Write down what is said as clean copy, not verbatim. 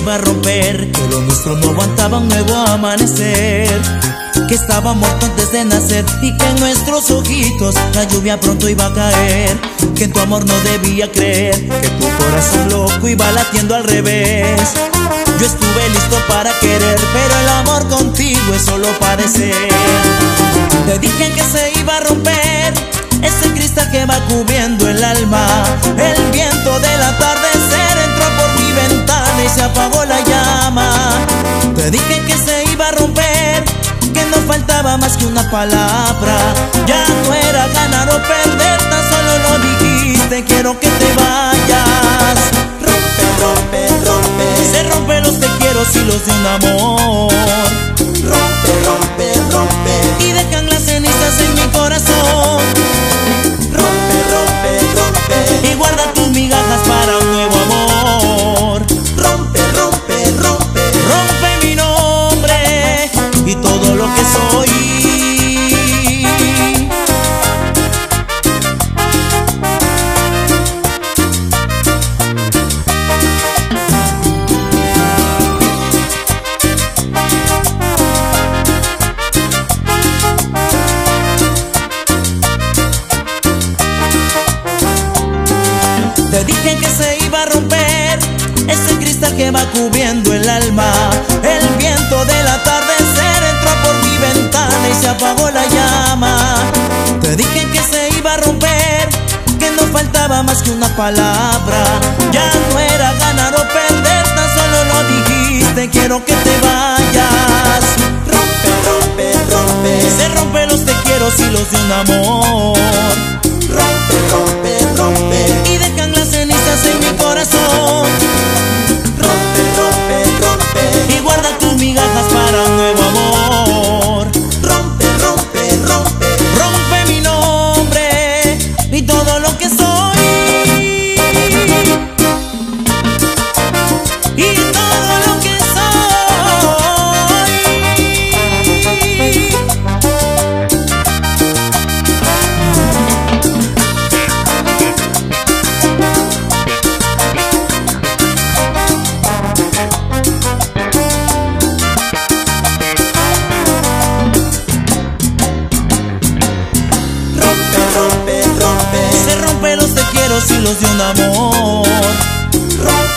iba a romper, que lo nuestro no aguantaba un nuevo amanecer, que estaba muerto antes de nacer y que en nuestros ojitos la lluvia pronto iba a caer, que en tu amor no debía creer, que tu corazón loco iba latiendo al revés. Yo estuve listo para querer, pero el amor contigo es solo parecer. Te dije que se iba a romper ese cristal que va cubriendo el alma. El viento del atardecer entró por mi ventana y se apagó la llama. Te dije que se iba a romper, que no faltaba más que una palabra. Ya no era ganar o perder, tan solo lo dijiste, quiero que te vayas. Rompe, rompe, rompe, se rompen los te quiero y los de un amor. Rompe, rompe, rompe, y dejan las cenizas en mi corazón. Rompe, rompe, rompe, y guarda tus migajas para un nuevo amor. Rompe, rompe, rompe, rompe mi nombre y todo lo que soy. Te dije que se iba a romper ese cristal que va cubriendo el alma. El viento del atardecer entró por mi ventana y se apagó la llama. Te dije que se iba a romper, que no faltaba más que una palabra. Ya no era ganar o perder, tan solo lo dijiste, quiero que te vayas. Rompe, rompe, rompe, se rompen los te quiero y los de un amor. Rompe, rompe, rompe, y dejan las cenizas en mi corazón. Rompe, rompe, rompe, y guarda tus migajas para un nuevo amor. Rompe, rompe, rompe, rompe mi nombre y todo lo que soy. Y todo lo que los de un amor.